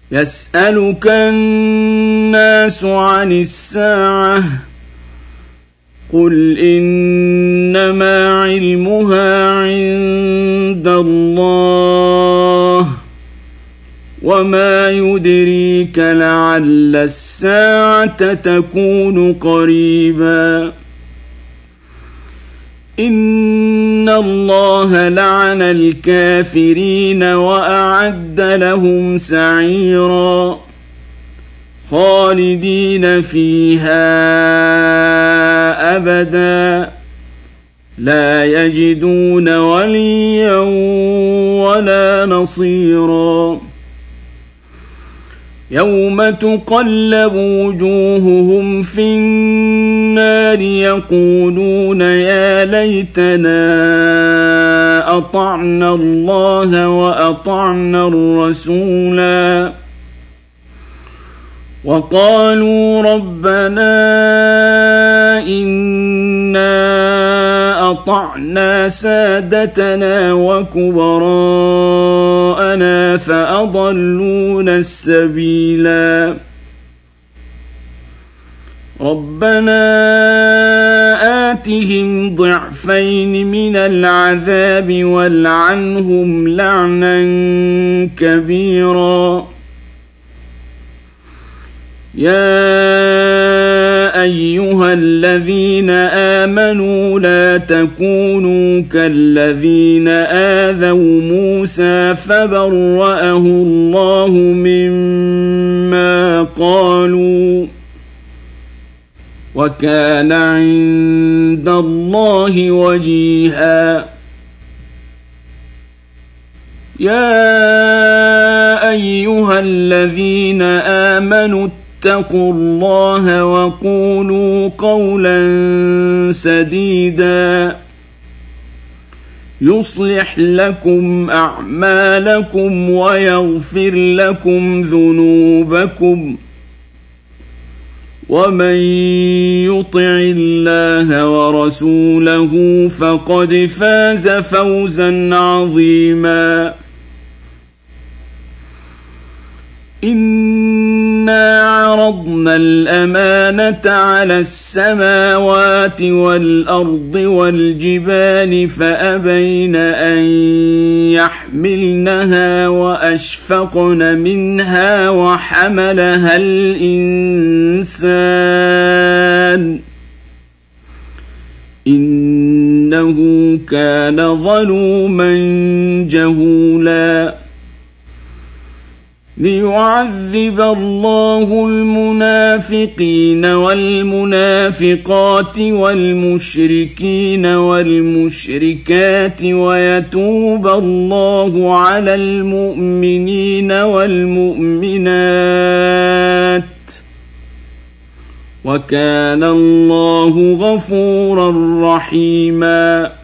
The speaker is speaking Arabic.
يسألك الناس عن الساعة قل إنما علمها عند الله وما يدريك لعل الساعة تكون قريبا إن الله لعن الكافرين وأعد لهم سعيرا خالدين فيها أبدا لا يجدون وليا ولا نصيرا يوم تقلب وجوههم في النار يقولون يا ليتنا أطعنا الله وأطعنا الرسولا وقالوا ربنا إنا أطعنا سادتنا وكبراءنا فأضلونا السبيلا ربنا آتهم ضعفين من العذاب والعنهم لعنا كبيرا يا أيها الذين آمنوا لا تكونوا كالذين آذوا موسى فبرأه الله مما قالوا وكان عند الله وجيها يا أيها الذين آمنوا اتقوا الله وقولوا قولا سديدا يصلح لكم أعمالكم ويغفر لكم ذنوبكم ومن يطع الله ورسوله فقد فاز فوزا عظيما إنا عرضنا الأمانة على السماوات والأرض والجبال فأبين أن يحملنها وأشفقن منها وحملها الإنسان إنه كان ظلوما جهولا ليعذب الله المنافقين والمنافقات والمشركين والمشركات ويتوب الله على المؤمنين والمؤمنات وكان الله غفورا رحيما